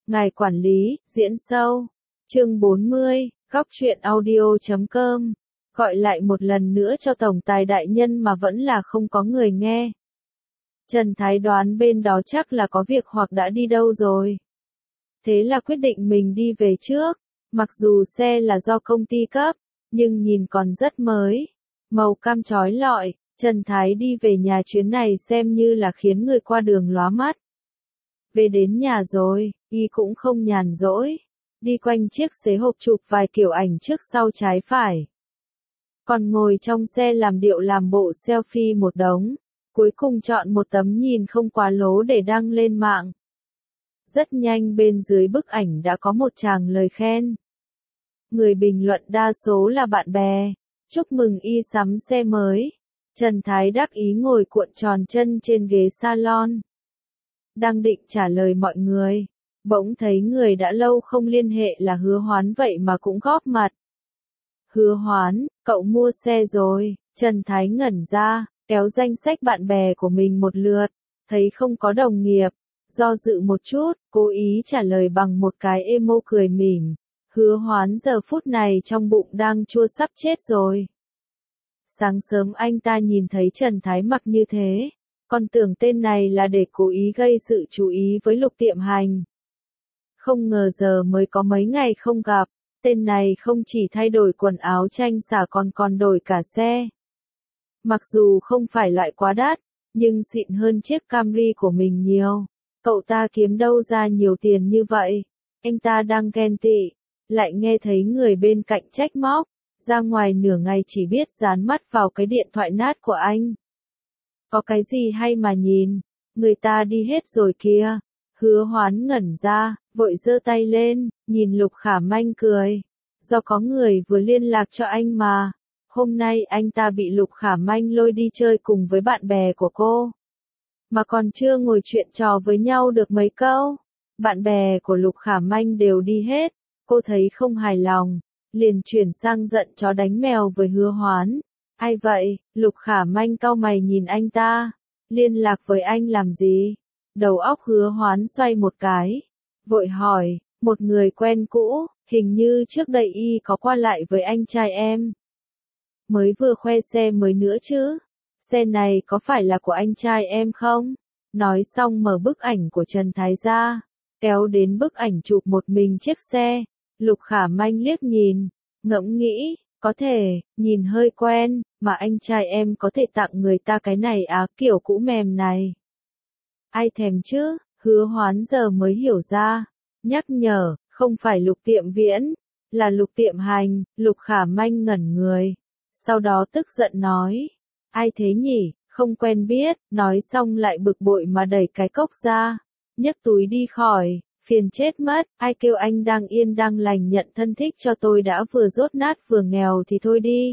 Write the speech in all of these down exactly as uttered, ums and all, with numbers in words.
Ngài quản lý, diễn sâu. Chương bốn mươi, góc truyện audio chấm com. Gọi lại một lần nữa cho tổng tài đại nhân mà vẫn là không có người nghe. Trần Thái đoán bên đó chắc là có việc hoặc đã đi đâu rồi. Thế là quyết định mình đi về trước. Mặc dù xe là do công ty cấp, nhưng nhìn còn rất mới. Màu cam chói lọi, Trần Thái đi về nhà chuyến này xem như là khiến người qua đường lóa mắt. Về đến nhà rồi, y cũng không nhàn rỗi. Đi quanh chiếc xế hộp chụp vài kiểu ảnh trước sau trái phải. Còn ngồi trong xe làm điệu làm bộ selfie một đống. Cuối cùng chọn một tấm nhìn không quá lố để đăng lên mạng. Rất nhanh bên dưới bức ảnh đã có một tràng lời khen. Người bình luận đa số là bạn bè. Chúc mừng y sắm xe mới. Trần Thái đắc ý ngồi cuộn tròn chân trên ghế salon. Đang định trả lời mọi người. Bỗng thấy người đã lâu không liên hệ là Hứa Hoán vậy mà cũng góp mặt. Hứa Hoán, cậu mua xe rồi. Trần Thái ngẩn ra, kéo danh sách bạn bè của mình một lượt. Thấy không có đồng nghiệp. Do dự một chút, cố ý trả lời bằng một cái emo cười mỉm. Hứa Hoán giờ phút này trong bụng đang chua sắp chết rồi. Sáng sớm anh ta nhìn thấy Trần Thái mặc như thế, còn tưởng tên này là để cố ý gây sự chú ý với Lục Tiệm Hành. Không ngờ giờ mới có mấy ngày không gặp, tên này không chỉ thay đổi quần áo tranh xả còn còn đổi cả xe. Mặc dù không phải loại quá đắt, nhưng xịn hơn chiếc Camry của mình nhiều. Cậu ta kiếm đâu ra nhiều tiền như vậy? Anh ta đang ghen tị, lại nghe thấy người bên cạnh trách móc. Ra ngoài nửa ngày chỉ biết dán mắt vào cái điện thoại nát của anh. Có cái gì hay mà nhìn, người ta đi hết rồi kìa. Hứa Hoán ngẩn ra, vội giơ tay lên, nhìn Lục Khả Manh cười. Do có người vừa liên lạc cho anh mà. Hôm nay anh ta bị Lục Khả Manh lôi đi chơi cùng với bạn bè của cô. Mà còn chưa ngồi chuyện trò với nhau được mấy câu. Bạn bè của Lục Khả Manh đều đi hết. Cô thấy không hài lòng. Liền chuyển sang giận chó đánh mèo với Hứa Hoán. Ai vậy? Lục Khả Manh cau mày nhìn anh ta. Liên lạc với anh làm gì? Đầu óc Hứa Hoán xoay một cái. Vội hỏi, một người quen cũ, hình như trước đây y có qua lại với anh trai em. Mới vừa khoe xe mới nữa chứ. Xe này có phải là của anh trai em không? Nói xong mở bức ảnh của Trần Thái ra. Kéo đến bức ảnh chụp một mình chiếc xe. Lục Khả Manh liếc nhìn, ngẫm nghĩ, có thể, nhìn hơi quen, mà anh trai em có thể tặng người ta cái này á kiểu cũ mềm này. Ai thèm chứ, Hứa Hoán giờ mới hiểu ra, nhắc nhở, không phải Lục Tiệm Viễn, là Lục Tiệm Hành. Lục Khả Manh ngẩn người, sau đó tức giận nói, ai thế nhỉ, không quen biết, nói xong lại bực bội mà đẩy cái cốc ra, nhấc túi đi khỏi. Phiền chết mất, ai kêu anh đang yên đang lành nhận thân thích cho tôi đã vừa dốt nát vừa nghèo thì thôi đi.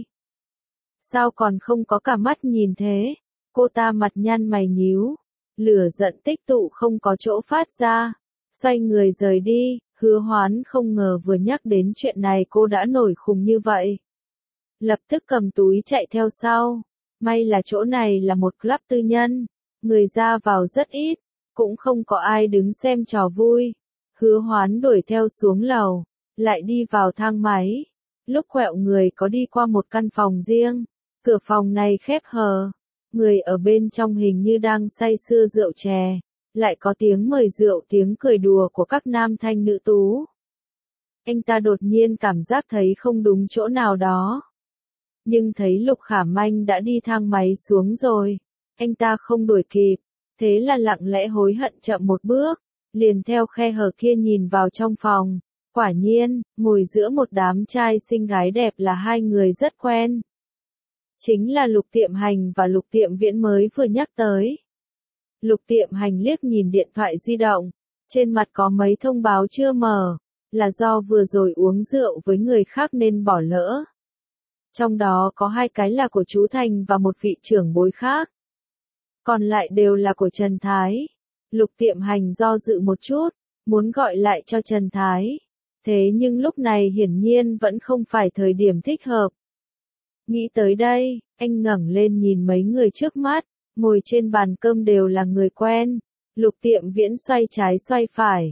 Sao còn không có cả mắt nhìn thế? Cô ta mặt nhăn mày nhíu, lửa giận tích tụ không có chỗ phát ra, xoay người rời đi. Hứa Hoán không ngờ vừa nhắc đến chuyện này cô đã nổi khùng như vậy. Lập tức cầm túi chạy theo sau, may là chỗ này là một club tư nhân, người ra vào rất ít, cũng không có ai đứng xem trò vui. Hứa Hoán đuổi theo xuống lầu, lại đi vào thang máy. Lúc quẹo người có đi qua một căn phòng riêng, cửa phòng này khép hờ. Người ở bên trong hình như đang say sưa rượu chè, lại có tiếng mời rượu tiếng cười đùa của các nam thanh nữ tú. Anh ta đột nhiên cảm giác thấy không đúng chỗ nào đó. Nhưng thấy Lục Khả Manh đã đi thang máy xuống rồi, anh ta không đuổi kịp, thế là lặng lẽ hối hận chậm một bước. Liền theo khe hở kia nhìn vào trong phòng, quả nhiên, ngồi giữa một đám trai xinh gái đẹp là hai người rất quen. Chính là Lục Tiệm Hành và Lục Tiệm Viễn mới vừa nhắc tới. Lục Tiệm Hành liếc nhìn điện thoại di động, trên mặt có mấy thông báo chưa mở, là do vừa rồi uống rượu với người khác nên bỏ lỡ. Trong đó có hai cái là của chú Thành và một vị trưởng bối khác. Còn lại đều là của Trần Thái. Lục Tiệm Hành do dự một chút, muốn gọi lại cho Trần Thái. Thế nhưng lúc này hiển nhiên vẫn không phải thời điểm thích hợp. Nghĩ tới đây, anh ngẩng lên nhìn mấy người trước mắt, ngồi trên bàn cơm đều là người quen. Lục Tiệm Viễn xoay trái xoay phải,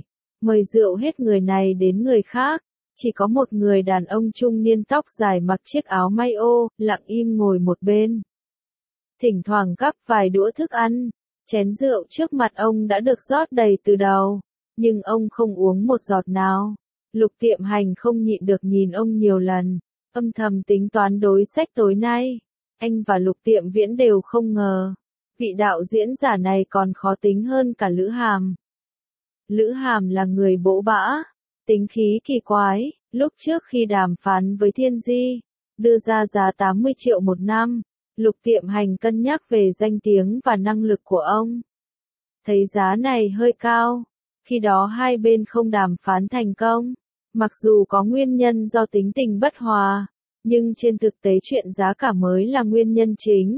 mời rượu hết người này đến người khác. Chỉ có một người đàn ông trung niên tóc dài mặc chiếc áo may ô, lặng im ngồi một bên. Thỉnh thoảng gắp vài đũa thức ăn, chén rượu trước mặt ông đã được rót đầy từ đầu, nhưng ông không uống một giọt nào. Lục Tiệm Hành không nhịn được nhìn ông nhiều lần, âm thầm tính toán đối sách tối nay. Anh và Lục Tiệm Viễn đều không ngờ, vị đạo diễn giả này còn khó tính hơn cả Lữ Hàm. Lữ Hàm là người bỗ bã, tính khí kỳ quái, lúc trước khi đàm phán với Thiên Di, đưa ra giá tám mươi triệu một năm, Lục Tiệm Hành cân nhắc về danh tiếng và năng lực của ông. Thấy giá này hơi cao, khi đó hai bên không đàm phán thành công, mặc dù có nguyên nhân do tính tình bất hòa, nhưng trên thực tế chuyện giá cả mới là nguyên nhân chính.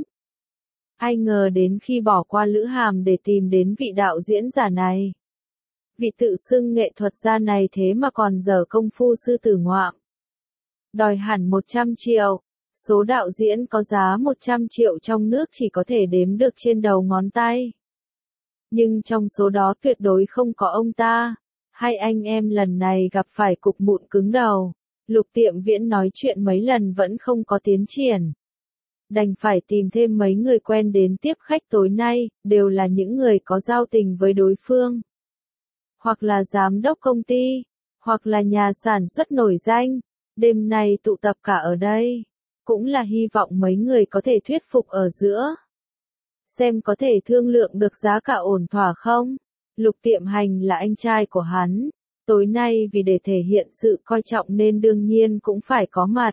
Ai ngờ đến khi bỏ qua Lữ Hàm để tìm đến vị đạo diễn giả này. Vị tự xưng nghệ thuật gia này thế mà còn dở công phu sư tử ngoạm. Đòi hẳn một trăm triệu, số đạo diễn có giá một trăm triệu trong nước chỉ có thể đếm được trên đầu ngón tay. Nhưng trong số đó tuyệt đối không có ông ta. Hai anh em lần này gặp phải cục mụn cứng đầu. Lục Tiệm Viễn nói chuyện mấy lần vẫn không có tiến triển. Đành phải tìm thêm mấy người quen đến tiếp khách tối nay, đều là những người có giao tình với đối phương. Hoặc là giám đốc công ty, hoặc là nhà sản xuất nổi danh. Đêm nay tụ tập cả ở đây, cũng là hy vọng mấy người có thể thuyết phục ở giữa. Xem có thể thương lượng được giá cả ổn thỏa không? Lục Tiệm Hành là anh trai của hắn. Tối nay vì để thể hiện sự coi trọng nên đương nhiên cũng phải có mặt.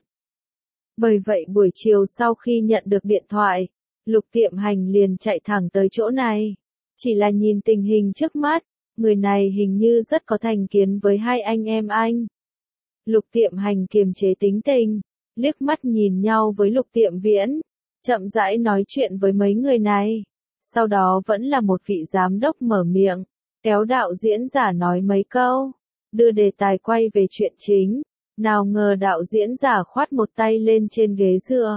Bởi vậy buổi chiều sau khi nhận được điện thoại, Lục Tiệm Hành liền chạy thẳng tới chỗ này. Chỉ là nhìn tình hình trước mắt, người này hình như rất có thành kiến với hai anh em anh. Lục Tiệm Hành kiềm chế tính tình, liếc mắt nhìn nhau với Lục Tiệm Viễn, chậm rãi nói chuyện với mấy người này. Sau đó vẫn là một vị giám đốc mở miệng, kéo đạo diễn giả nói mấy câu, đưa đề tài quay về chuyện chính. Nào ngờ đạo diễn giả khoát một tay lên trên ghế dựa,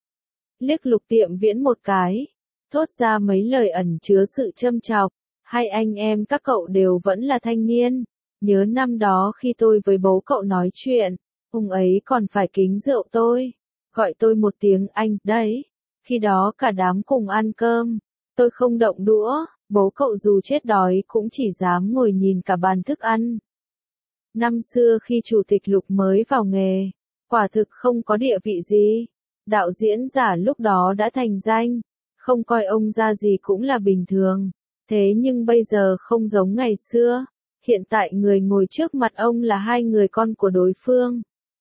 liếc Lục Tiệm Viễn một cái, thốt ra mấy lời ẩn chứa sự châm chọc. Hai anh em các cậu đều vẫn là thanh niên. Nhớ năm đó khi tôi với bố cậu nói chuyện, ông ấy còn phải kính rượu tôi, gọi tôi một tiếng anh, đấy. Khi đó cả đám cùng ăn cơm, tôi không động đũa, bố cậu dù chết đói cũng chỉ dám ngồi nhìn cả bàn thức ăn. Năm xưa khi chủ tịch Lục mới vào nghề, quả thực không có địa vị gì. Đạo diễn giả lúc đó đã thành danh, không coi ông ra gì cũng là bình thường. Thế nhưng bây giờ không giống ngày xưa. Hiện tại người ngồi trước mặt ông là hai người con của đối phương.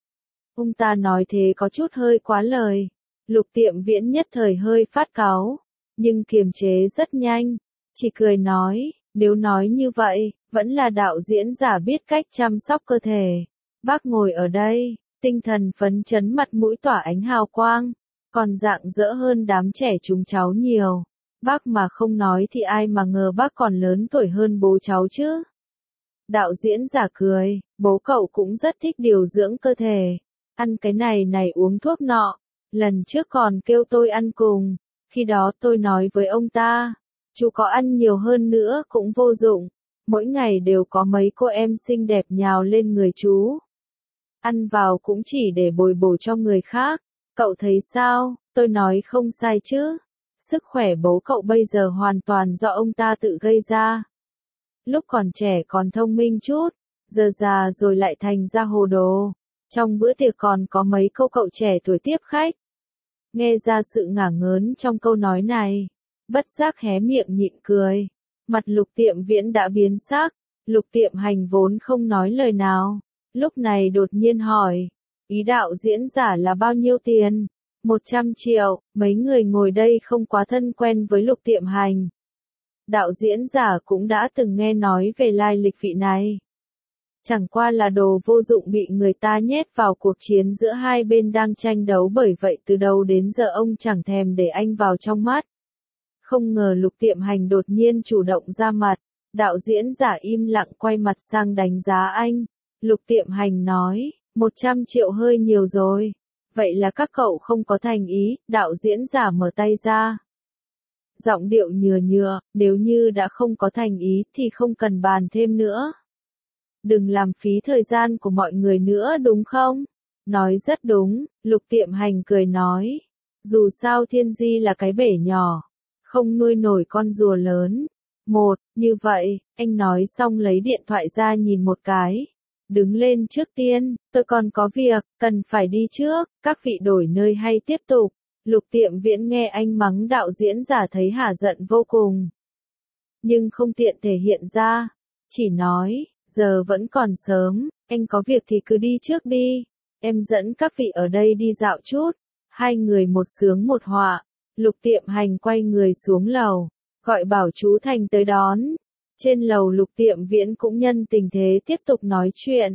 Ông ta nói thế có chút hơi quá lời. Lục Tiệm Viễn nhất thời hơi phát cáu, nhưng kiềm chế rất nhanh, chỉ cười nói, nếu nói như vậy, vẫn là đạo diễn giả biết cách chăm sóc cơ thể. Bác ngồi ở đây, tinh thần phấn chấn, mặt mũi tỏa ánh hào quang, còn rạng rỡ hơn đám trẻ chúng cháu nhiều. Bác mà không nói thì ai mà ngờ bác còn lớn tuổi hơn bố cháu chứ. Đạo diễn giả cười, bố cậu cũng rất thích điều dưỡng cơ thể, ăn cái này này uống thuốc nọ, lần trước còn kêu tôi ăn cùng, khi đó tôi nói với ông ta, chú có ăn nhiều hơn nữa cũng vô dụng, mỗi ngày đều có mấy cô em xinh đẹp nhào lên người chú. Ăn vào cũng chỉ để bồi bổ cho người khác, cậu thấy sao, tôi nói không sai chứ, sức khỏe bố cậu bây giờ hoàn toàn do ông ta tự gây ra. Lúc còn trẻ còn thông minh chút, giờ già rồi lại thành ra hồ đồ. Trong bữa tiệc còn có mấy cô cậu trẻ tuổi tiếp khách. Nghe ra sự ngả ngớn trong câu nói này, bất giác hé miệng nhịn cười. Mặt Lục Tiệm Viễn đã biến sắc, Lục Tiệm Hành vốn không nói lời nào, lúc này đột nhiên hỏi, ý đạo diễn giả là bao nhiêu tiền? một trăm triệu, mấy người ngồi đây không quá thân quen với Lục Tiệm Hành. Đạo diễn giả cũng đã từng nghe nói về lai lịch vị này. Chẳng qua là đồ vô dụng bị người ta nhét vào cuộc chiến giữa hai bên đang tranh đấu, bởi vậy từ đầu đến giờ ông chẳng thèm để anh vào trong mắt. Không ngờ Lục Tiệm Hành đột nhiên chủ động ra mặt, đạo diễn giả im lặng quay mặt sang đánh giá anh. Lục Tiệm Hành nói, một trăm triệu hơi nhiều rồi. Vậy là các cậu không có thành ý, đạo diễn giả mở tay ra. Giọng điệu nhừa nhựa, nếu như đã không có thành ý thì không cần bàn thêm nữa. Đừng làm phí thời gian của mọi người nữa đúng không? Nói rất đúng, Lục Tiệm Hành cười nói. Dù sao Thiên Di là cái bể nhỏ, không nuôi nổi con rùa lớn. Một, như vậy, anh nói xong lấy điện thoại ra nhìn một cái. Đứng lên trước tiên, tôi còn có việc, cần phải đi trước, các vị đổi nơi hay tiếp tục. Lục Tiệm Viễn nghe anh mắng đạo diễn giả thấy hả giận vô cùng. Nhưng không tiện thể hiện ra, chỉ nói, giờ vẫn còn sớm, anh có việc thì cứ đi trước đi, em dẫn các vị ở đây đi dạo chút. Hai người một sướng một họa, Lục Tiệm Hành quay người xuống lầu, gọi bảo chú Thành tới đón. Trên lầu Lục Tiệm Viễn cũng nhân tình thế tiếp tục nói chuyện.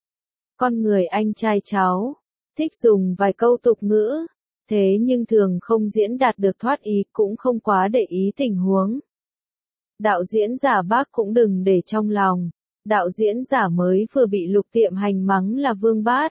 Con người anh trai cháu, thích dùng vài câu tục ngữ, thế nhưng thường không diễn đạt được thoát ý, cũng không quá để ý tình huống. Đạo diễn giả bác cũng đừng để trong lòng, đạo diễn giả mới vừa bị Lục Tiệm Hành mắng là vương bát.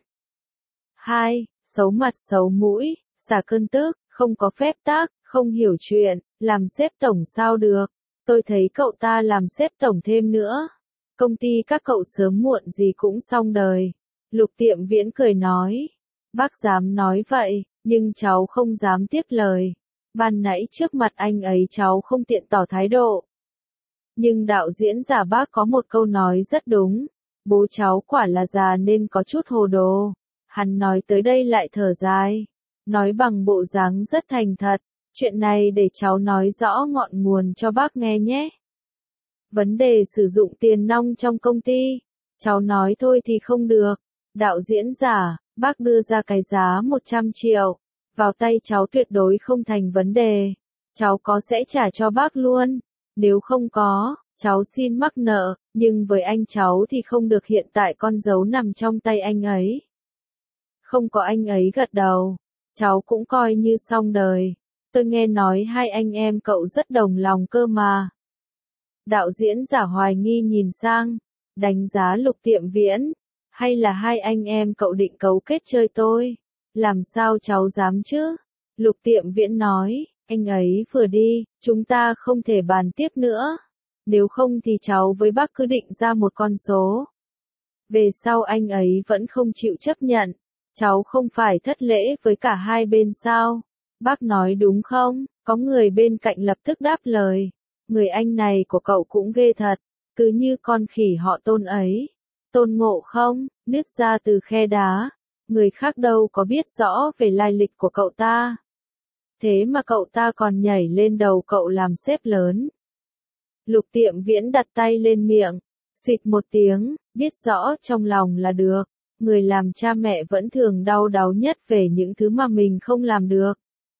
Hai, xấu mặt xấu mũi, xả cơn tức, không có phép tắc, không hiểu chuyện, làm sếp tổng sao được. Tôi thấy cậu ta làm sếp tổng thêm nữa. Công ty các cậu sớm muộn gì cũng xong đời. Lục Tiệm Viễn cười nói. Bác dám nói vậy, nhưng cháu không dám tiếp lời. Ban nãy trước mặt anh ấy cháu không tiện tỏ thái độ. Nhưng đạo diễn giả bác có một câu nói rất đúng. Bố cháu quả là già nên có chút hồ đồ. Hắn nói tới đây lại thở dài. Nói bằng bộ dáng rất thành thật. Chuyện này để cháu nói rõ ngọn nguồn cho bác nghe nhé. Vấn đề sử dụng tiền nong trong công ty. Cháu nói thôi thì không được. Đạo diễn giả, bác đưa ra cái giá một trăm triệu. Vào tay cháu tuyệt đối không thành vấn đề. Cháu có sẽ trả cho bác luôn. Nếu không có, cháu xin mắc nợ, nhưng với anh cháu thì không được, hiện tại con dấu nằm trong tay anh ấy. Không có anh ấy gật đầu, cháu cũng coi như xong đời. Tôi nghe nói hai anh em cậu rất đồng lòng cơ mà. Đạo diễn giả hoài nghi nhìn sang, đánh giá Lục Tiệm Viễn. Hay là hai anh em cậu định cấu kết chơi tôi? Làm sao cháu dám chứ? Lục Tiệm Viễn nói, anh ấy vừa đi, chúng ta không thể bàn tiếp nữa. Nếu không thì cháu với bác cứ định ra một con số. Về sau anh ấy vẫn không chịu chấp nhận. Cháu không phải thất lễ với cả hai bên sao? Bác nói đúng không? Có người bên cạnh lập tức đáp lời. Người anh này của cậu cũng ghê thật, cứ như con khỉ họ Tôn ấy. Tôn Ngộ Không, nứt ra từ khe đá. Người khác đâu có biết rõ về lai lịch của cậu ta. Thế mà cậu ta còn nhảy lên đầu cậu làm sếp lớn. Lục Tiệm Viễn đặt tay lên miệng, xịt một tiếng, biết rõ trong lòng là được. Người làm cha mẹ vẫn thường đau đáu nhất về những thứ mà mình không làm được.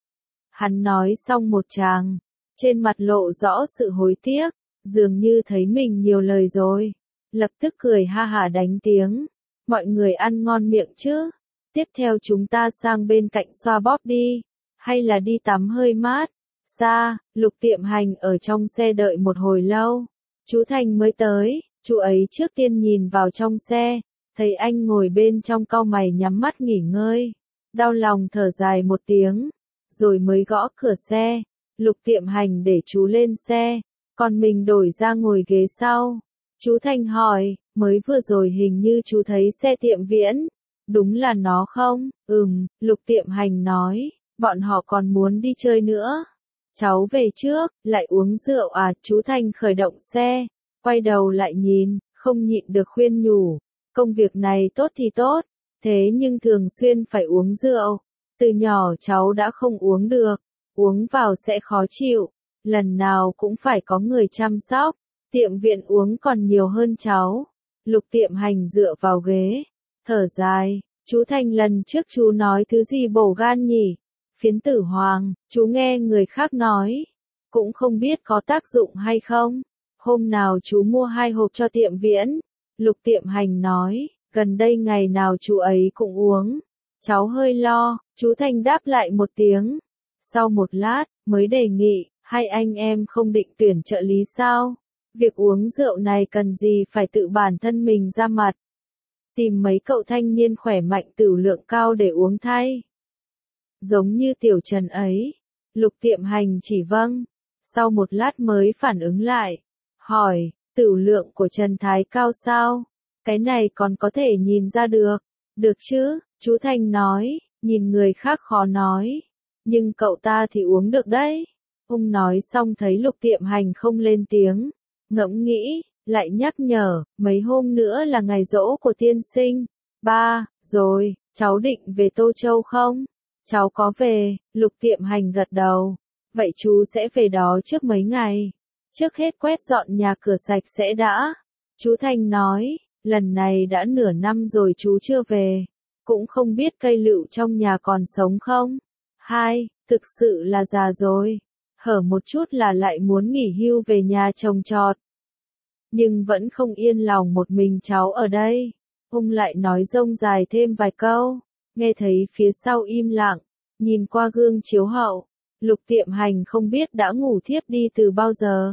Hắn nói xong một tràng, trên mặt lộ rõ sự hối tiếc, dường như thấy mình nhiều lời rồi. Lập tức cười ha hả đánh tiếng. Mọi người ăn ngon miệng chứ. Tiếp theo chúng ta sang bên cạnh xoa bóp đi. Hay là đi tắm hơi mát. Xa, Lục Tiệm Hành ở trong xe đợi một hồi lâu. Chú Thành mới tới. Chú ấy trước tiên nhìn vào trong xe. Thấy anh ngồi bên trong cau mày nhắm mắt nghỉ ngơi. Đau lòng thở dài một tiếng. Rồi mới gõ cửa xe. Lục Tiệm Hành để chú lên xe. Còn mình đổi ra ngồi ghế sau. Chú Thành hỏi, mới vừa rồi hình như chú thấy xe Tiệm Viễn. Đúng là nó không? Ừm, Lục Tiệm Hành nói, bọn họ còn muốn đi chơi nữa. Cháu về trước, lại uống rượu à? Chú Thành khởi động xe, quay đầu lại nhìn, không nhịn được khuyên nhủ. Công việc này tốt thì tốt, thế nhưng thường xuyên phải uống rượu. Từ nhỏ cháu đã không uống được, uống vào sẽ khó chịu, lần nào cũng phải có người chăm sóc. Tiệm Viện uống còn nhiều hơn cháu. Lục Tiệm Hành dựa vào ghế, thở dài. Chú Thành lần trước chú nói thứ gì bổ gan nhỉ? Phiến tử hoàng, chú nghe người khác nói. Cũng không biết có tác dụng hay không. Hôm nào chú mua hai hộp cho Tiệm Viễn. Lục Tiệm Hành nói, gần đây ngày nào chú ấy cũng uống. Cháu hơi lo, chú Thành đáp lại một tiếng. Sau một lát, mới đề nghị, hai anh em không định tuyển trợ lý sao? Việc uống rượu này cần gì phải tự bản thân mình ra mặt. Tìm mấy cậu thanh niên khỏe mạnh tửu lượng cao để uống thay. Giống như Tiểu Trần ấy. Lục Tiệm Hành chỉ vâng. Sau một lát mới phản ứng lại. Hỏi, tửu lượng của Trần Thái cao sao? Cái này còn có thể nhìn ra được. Được chứ, chú Thành nói, nhìn người khác khó nói. Nhưng cậu ta thì uống được đấy. Ông nói xong thấy Lục Tiệm Hành không lên tiếng. Ngẫm nghĩ, lại nhắc nhở, mấy hôm nữa là ngày giỗ của tiên sinh. Ba, rồi, cháu định về Tô Châu không? Cháu có về, Lục Tiệm Hành gật đầu. Vậy chú sẽ về đó trước mấy ngày. Trước hết quét dọn nhà cửa sạch sẽ đã. Chú Thành nói, lần này đã nửa năm rồi chú chưa về. Cũng không biết cây lựu trong nhà còn sống không? Hai, thực sự là già rồi. Hở một chút là lại muốn nghỉ hưu về nhà trồng trọt. Nhưng vẫn không yên lòng một mình cháu ở đây. Ông lại nói rông dài thêm vài câu. Nghe thấy phía sau im lặng. Nhìn qua gương chiếu hậu. Lục Tiệm Hành không biết đã ngủ thiếp đi từ bao giờ.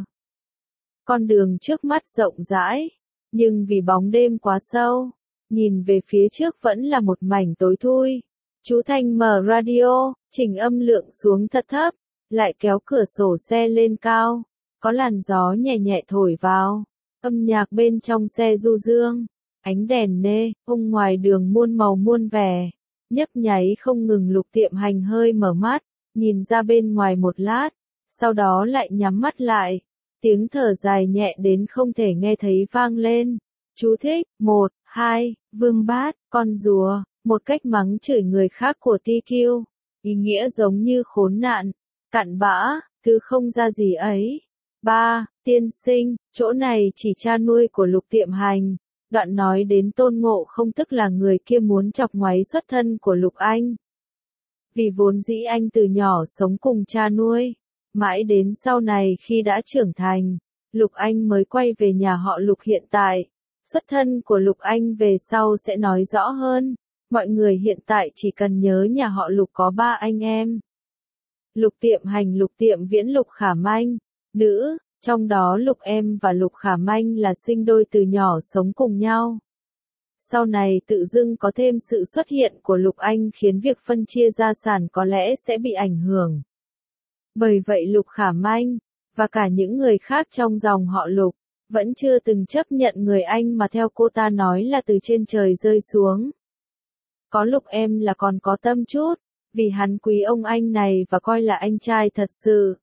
Con đường trước mắt rộng rãi. Nhưng vì bóng đêm quá sâu. Nhìn về phía trước vẫn là một mảnh tối thui. Chú Thành mở radio, chỉnh âm lượng xuống thật thấp. Lại kéo cửa sổ xe lên cao. Có làn gió nhẹ nhẹ thổi vào. Âm nhạc bên trong xe du dương. Ánh đèn nê, ông ngoài đường muôn màu muôn vẻ. Nhấp nháy không ngừng. Lục Tiệm Hành hơi mở mắt. Nhìn ra bên ngoài một lát. Sau đó lại nhắm mắt lại. Tiếng thở dài nhẹ đến không thể nghe thấy vang lên. Chú thích, một, hai, vương bát, con rùa, một cách mắng chửi người khác của ti kiu. Ý nghĩa giống như khốn nạn, cặn bã, thứ không ra gì ấy. Ba, tiên sinh, chỗ này chỉ cha nuôi của Lục Tiệm Hành. Đoạn nói đến Tôn Ngộ Không tức là người kia muốn chọc ngoáy xuất thân của Lục Anh. Vì vốn dĩ anh từ nhỏ sống cùng cha nuôi. Mãi đến sau này khi đã trưởng thành, Lục Anh mới quay về nhà họ Lục hiện tại. Xuất thân của Lục Anh về sau sẽ nói rõ hơn. Mọi người hiện tại chỉ cần nhớ nhà họ Lục có ba anh em. Lục Tiệm Hành, Lục Tiệm Viễn, Lục Khả Manh. Nữ, trong đó Lục Em và Lục Khả Manh là sinh đôi từ nhỏ sống cùng nhau. Sau này tự dưng có thêm sự xuất hiện của Lục Anh khiến việc phân chia gia sản có lẽ sẽ bị ảnh hưởng. Bởi vậy Lục Khả Manh, và cả những người khác trong dòng họ Lục, vẫn chưa từng chấp nhận người anh mà theo cô ta nói là từ trên trời rơi xuống. Có Lục Em là còn có tâm chút, vì hắn quý ông anh này và coi là anh trai thật sự.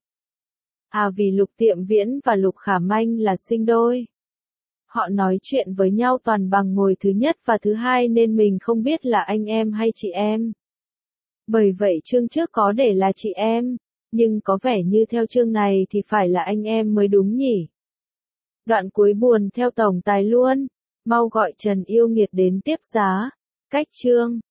À vì Lục Tiệm Viễn và Lục Khả Manh là sinh đôi. Họ nói chuyện với nhau toàn bằng ngồi thứ nhất và thứ hai nên mình không biết là anh em hay chị em. Bởi vậy chương trước có để là chị em, nhưng có vẻ như theo chương này thì phải là anh em mới đúng nhỉ. Đoạn cuối buồn theo tổng tài luôn, mau gọi Trần Yêu Nghiệt đến tiếp giá. Cách chương